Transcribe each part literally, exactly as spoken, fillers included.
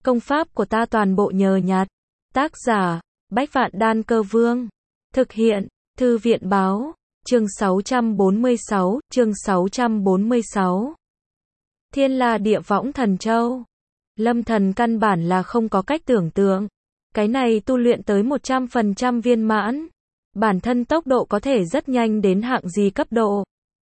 Công pháp của ta toàn bộ nhờ nhặt. Tác giả, Bách Vạn Đan Cơ Vương. Thực hiện, Thư viện Báo. Chương sáu trăm bốn mươi sáu, chương sáu trăm bốn mươi sáu. Thiên La Địa Võng Thần Châu. Lâm Thần căn bản là không có cách tưởng tượng. Cái này tu luyện tới một trăm phần trăm viên mãn. Bản thân tốc độ có thể rất nhanh đến hạng gì cấp độ.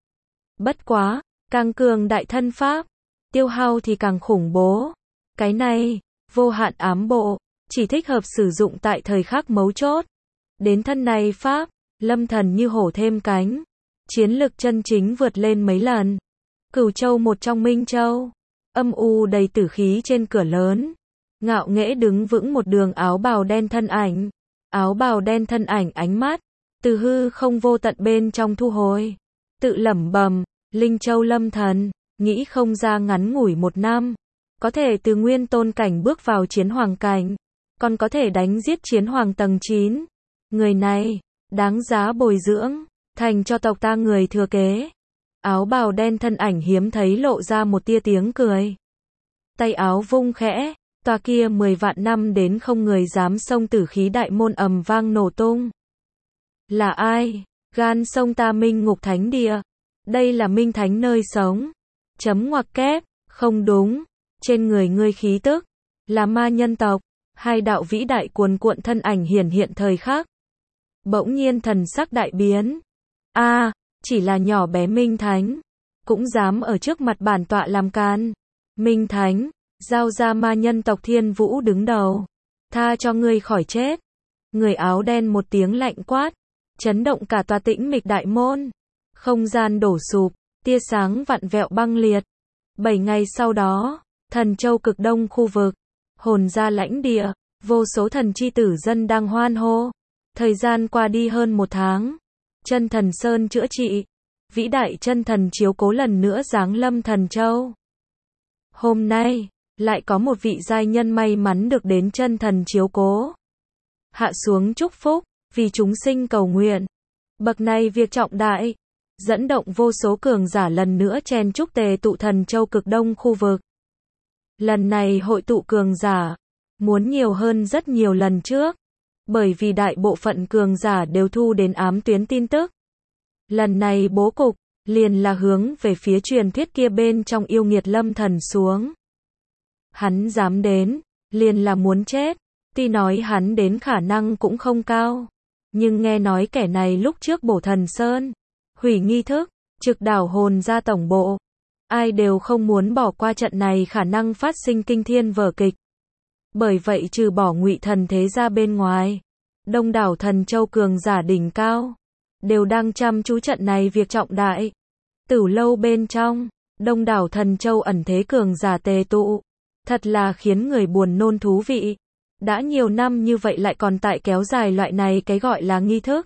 Bất quá, càng cường đại thân pháp, tiêu hao thì càng khủng bố. Cái này, vô hạn ám bộ, chỉ thích hợp sử dụng tại thời khắc mấu chốt. Đến thân này pháp, Lâm Thần như hổ thêm cánh. Chiến lực chân chính vượt lên mấy lần. Cửu Châu một trong Minh Châu. Âm u đầy tử khí trên cửa lớn. Ngạo nghễ đứng vững một đường áo bào đen thân ảnh. Áo bào đen thân ảnh ánh mắt, từ hư không vô tận bên trong thu hồi. Tự lẩm bẩm, Linh Châu Lâm Thần, nghĩ không ra ngắn ngủi một năm. Có thể từ nguyên tôn cảnh bước vào chiến hoàng cảnh. Còn có thể đánh giết chiến hoàng tầng chín. Người này, đáng giá bồi dưỡng, thành cho tộc ta người thừa kế. Áo bào đen thân ảnh hiếm thấy lộ ra một tia tiếng cười. Tay áo vung khẽ, tòa kia mười vạn năm đến không người dám xông tử khí đại môn ầm vang nổ tung. Là ai? Gan sông ta Minh Ngục Thánh Địa. Đây là Minh Thánh nơi sống. Chấm ngoặc kép, không đúng. Trên người ngươi khí tức, là ma nhân tộc. Hai đạo vĩ đại cuồn cuộn thân ảnh hiển hiện thời khắc. Bỗng nhiên thần sắc đại biến. A, à, chỉ là nhỏ bé Minh Thánh, cũng dám ở trước mặt bản tọa làm can. Minh Thánh, giao ra ma nhân tộc Thiên Vũ đứng đầu. Tha cho ngươi khỏi chết. Người áo đen một tiếng lạnh quát, chấn động cả tòa tĩnh mịch đại môn. Không gian đổ sụp, tia sáng vặn vẹo băng liệt. Bảy ngày sau đó, Thần Châu cực đông khu vực, hồn gia lãnh địa, vô số thần chi tử dân đang hoan hô. Thời gian qua đi hơn một tháng. Chân thần Sơn chữa trị. Vĩ đại chân thần chiếu cố lần nữa giáng lâm Thần Châu. Hôm nay, lại có một vị giai nhân may mắn được đến chân thần chiếu cố. Hạ xuống chúc phúc, vì chúng sinh cầu nguyện. Bậc này việc trọng đại, dẫn động vô số cường giả lần nữa chen chúc tề tụ Thần Châu cực đông khu vực. Lần này hội tụ cường giả, muốn nhiều hơn rất nhiều lần trước. Bởi vì đại bộ phận cường giả đều thu đến ám tuyến tin tức. Lần này bố cục, liền là hướng về phía truyền thuyết kia bên trong yêu nghiệt Lâm Thần xuống. Hắn dám đến, liền là muốn chết. Tuy nói hắn đến khả năng cũng không cao. Nhưng nghe nói kẻ này lúc trước bổ Thần Sơn, hủy nghi thức, trực đảo hồn ra tổng bộ. Ai đều không muốn bỏ qua trận này khả năng phát sinh kinh thiên vở kịch. Bởi vậy trừ bỏ Ngụy Thần thế gia bên ngoài, đông đảo Thần Châu cường giả đỉnh cao, đều đang chăm chú trận này việc trọng đại. Tử lâu bên trong, đông đảo Thần Châu ẩn thế cường giả tề tụ. Thật là khiến người buồn nôn thú vị. Đã nhiều năm như vậy lại còn tại kéo dài loại này cái gọi là nghi thức.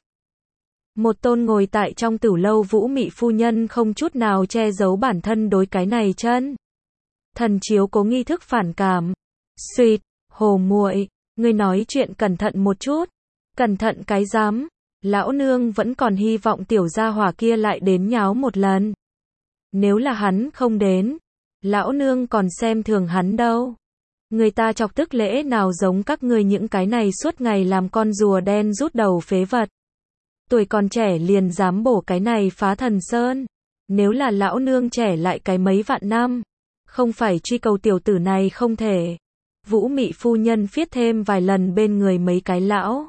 Một tôn ngồi tại trong tử lâu vũ mị phu nhân không chút nào che giấu bản thân đối cái này chân thần chiếu cố nghi thức phản cảm. Xuyệt, hồ muội, ngươi nói chuyện cẩn thận một chút. Cẩn thận cái dám, lão nương vẫn còn hy vọng tiểu gia hỏa kia lại đến nháo một lần. Nếu là hắn không đến, lão nương còn xem thường hắn đâu. Người ta chọc tức lễ nào giống các ngươi những cái này suốt ngày làm con rùa đen rút đầu phế vật. Tuổi còn trẻ liền dám bổ cái này phá Thần Sơn. Nếu là lão nương trẻ lại cái mấy vạn năm, không phải truy cầu tiểu tử này không thể. Vũ mị phu nhân viết thêm vài lần bên người mấy cái lão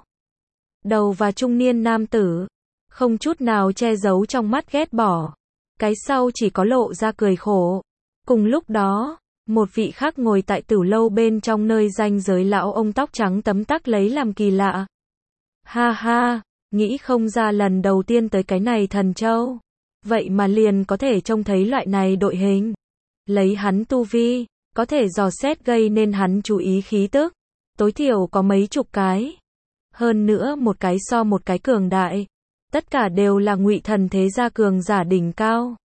đầu và trung niên nam tử, không chút nào che giấu trong mắt ghét bỏ. Cái sau chỉ có lộ ra cười khổ. Cùng lúc đó, một vị khác ngồi tại tử lâu bên trong nơi danh giới lão ông tóc trắng tấm tắc lấy làm kỳ lạ. Ha ha, nghĩ không ra lần đầu tiên tới cái này Thần Châu. Vậy mà liền có thể trông thấy loại này đội hình. Lấy hắn tu vi, có thể dò xét gây nên hắn chú ý khí tức. Tối thiểu có mấy chục cái. Hơn nữa một cái so một cái cường đại. Tất cả đều là Ngụy Thần thế gia cường giả đỉnh cao.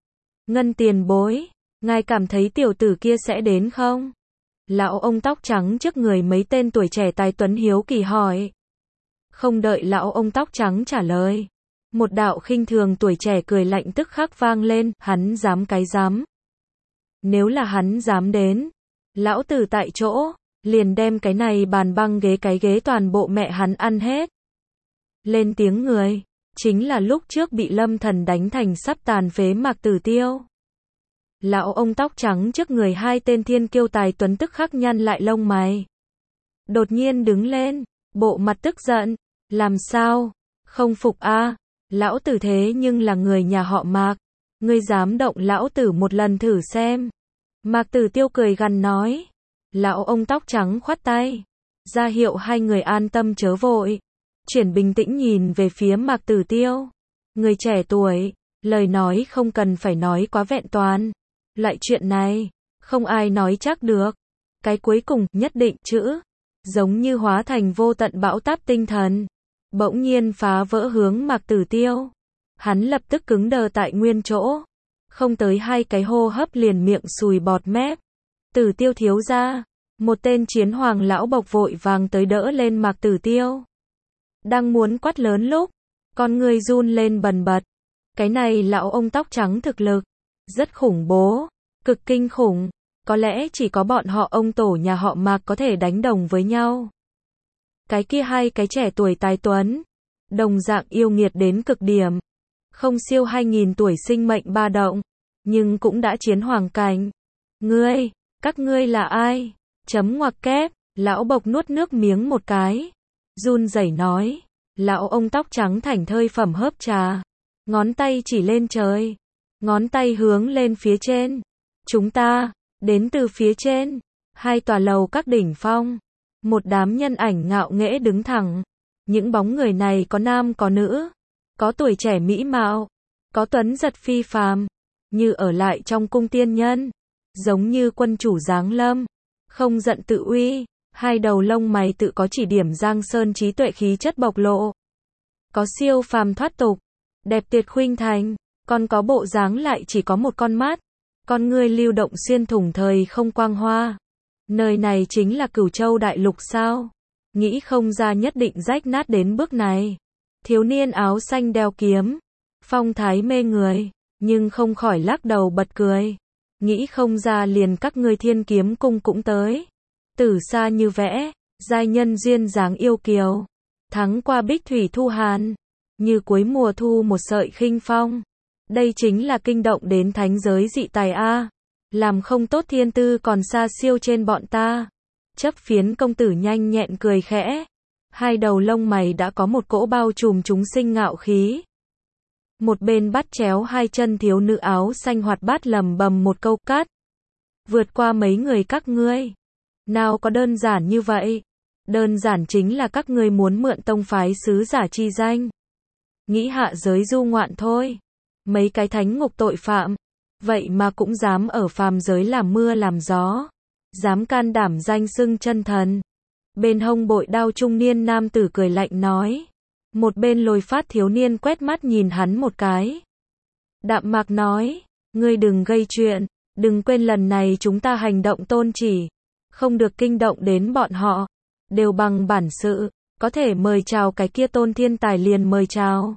Ngân tiền bối, ngài cảm thấy tiểu tử kia sẽ đến không? Lão ông tóc trắng trước người mấy tên tuổi trẻ tài tuấn hiếu kỳ hỏi. Không đợi lão ông tóc trắng trả lời. Một đạo khinh thường tuổi trẻ cười lạnh tức khắc vang lên, hắn dám cái dám. Nếu là hắn dám đến, lão tử tại chỗ, liền đem cái này bàn băng ghế cái ghế toàn bộ mẹ hắn ăn hết. Lên tiếng người, chính là lúc trước bị Lâm Thần đánh thành sắp tàn phế Mạc Tử Tiêu. Lão ông tóc trắng trước người hai tên thiên kiêu tài tuấn tức khắc nhăn lại lông mày. Đột nhiên đứng lên, bộ mặt tức giận, làm sao, không phục a? À? Lão tử thế nhưng là người nhà họ Mạc, ngươi dám động lão tử một lần thử xem. Mạc Tử Tiêu cười gằn nói. Lão ông tóc trắng khoát tay, ra hiệu hai người an tâm chớ vội, chuyển bình tĩnh nhìn về phía Mạc Tử Tiêu. Người trẻ tuổi, lời nói không cần phải nói quá vẹn toàn. Loại chuyện này, không ai nói chắc được. Cái cuối cùng, nhất định chữ, giống như hóa thành vô tận bão táp tinh thần, bỗng nhiên phá vỡ hướng Mạc Tử Tiêu. Hắn lập tức cứng đờ tại nguyên chỗ, không tới hai cái hô hấp liền miệng sùi bọt mép. Tử Tiêu thiếu gia, một tên chiến hoàng lão bộc vội vàng tới đỡ lên Mạc Tử Tiêu. Đang muốn quát lớn lúc, con người run lên bần bật. Cái này lão ông tóc trắng thực lực rất khủng bố, cực kinh khủng, có lẽ chỉ có bọn họ ông tổ nhà họ Mạc có thể đánh đồng với nhau. Cái kia hai cái trẻ tuổi tài tuấn, đồng dạng yêu nghiệt đến cực điểm, không siêu hai nghìn tuổi sinh mệnh ba động, nhưng cũng đã chiến hoàng cảnh. Ngươi, các ngươi là ai? Chấm ngoặc kép, lão bộc nuốt nước miếng một cái, run rẩy nói. Lão ông tóc trắng thảnh thơi phẩm hớp trà, ngón tay chỉ lên trời, ngón tay hướng lên phía trên. Chúng ta, đến từ phía trên, hai tòa lầu các đỉnh phong, một đám nhân ảnh ngạo nghễ đứng thẳng. Những bóng người này có nam có nữ, có tuổi trẻ mỹ mạo, có tuấn giật phi phàm, như ở lại trong cung tiên nhân, giống như quân chủ giáng lâm, không giận tự uy, hai đầu lông mày tự có chỉ điểm giang sơn trí tuệ khí chất bộc lộ. Có siêu phàm thoát tục, đẹp tuyệt khuynh thành, còn có bộ dáng lại chỉ có một con mắt, con ngươi lưu động xuyên thủng thời không quang hoa. Nơi này chính là Cửu Châu đại lục sao? Nghĩ không ra nhất định rách nát đến bước này. Thiếu niên áo xanh đeo kiếm, phong thái mê người, nhưng không khỏi lắc đầu bật cười. Nghĩ không ra liền các ngươi Thiên Kiếm cung cũng tới. Từ xa như vẽ, giai nhân duyên dáng yêu kiều, thắng qua Bích Thủy Thu Hàn, như cuối mùa thu một sợi khinh phong. Đây chính là kinh động đến thánh giới dị tài a. Làm không tốt thiên tư còn xa siêu trên bọn ta. Chấp phiến công tử nhanh nhẹn cười khẽ, hai đầu lông mày đã có một cỗ bao trùm chúng sinh ngạo khí. Một bên bắt chéo hai chân thiếu nữ áo xanh hoạt bát lầm bầm một câu cát. Vượt qua mấy người các ngươi. Nào có đơn giản như vậy. Đơn giản chính là các ngươi muốn mượn tông phái sứ giả chi danh. Nghĩ hạ giới du ngoạn thôi. Mấy cái thánh ngục tội phạm. Vậy mà cũng dám ở phàm giới làm mưa làm gió. Dám can đảm danh xưng chân thần. Bên hông bội đao trung niên nam tử cười lạnh nói. Một bên lôi phát thiếu niên quét mắt nhìn hắn một cái. Đạm mạc nói. Ngươi đừng gây chuyện. Đừng quên lần này chúng ta hành động tôn chỉ. Không được kinh động đến bọn họ. Đều bằng bản sự. Có thể mời chào cái kia tôn thiên tài liền mời chào.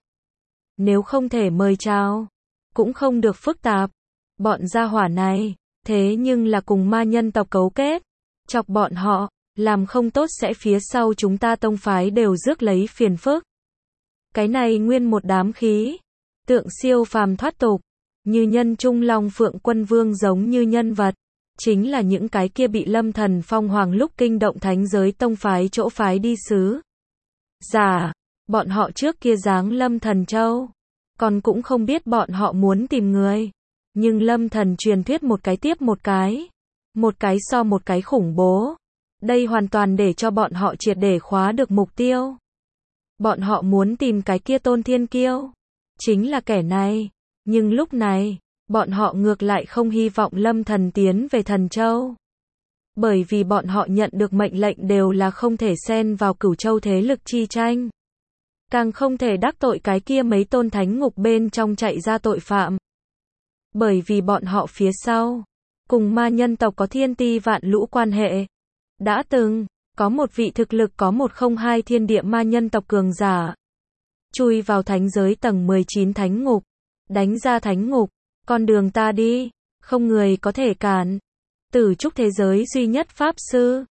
Nếu không thể mời chào, cũng không được phức tạp. Bọn gia hỏa này, thế nhưng là cùng ma nhân tộc cấu kết. Chọc bọn họ, làm không tốt sẽ phía sau chúng ta tông phái đều rước lấy phiền phức. Cái này nguyên một đám khí. Tượng siêu phàm thoát tục. Như nhân trung long phượng quân vương giống như nhân vật. Chính là những cái kia bị Lâm Thần phong hoàng lúc kinh động thánh giới tông phái chỗ phái đi sứ. Giả, bọn họ trước kia giáng Lâm Thần Châu. Còn cũng không biết bọn họ muốn tìm người. Nhưng Lâm Thần truyền thuyết một cái tiếp một cái. Một cái so một cái khủng bố. Đây hoàn toàn để cho bọn họ triệt để khóa được mục tiêu. Bọn họ muốn tìm cái kia tôn thiên kiêu. Chính là kẻ này. Nhưng lúc này, bọn họ ngược lại không hy vọng Lâm Thần tiến về Thần Châu. Bởi vì bọn họ nhận được mệnh lệnh đều là không thể xen vào Cửu Châu thế lực chi tranh. Càng không thể đắc tội cái kia mấy tôn thánh ngục bên trong chạy ra tội phạm. Bởi vì bọn họ phía sau, cùng ma nhân tộc có thiên ti vạn lũ quan hệ. Đã từng, có một vị thực lực có một không hai thiên địa ma nhân tộc cường giả. Chui vào thánh giới tầng mười chín thánh ngục. Đánh ra thánh ngục. Con đường ta đi, không người có thể cản. Tử trúc thế giới duy nhất pháp sư.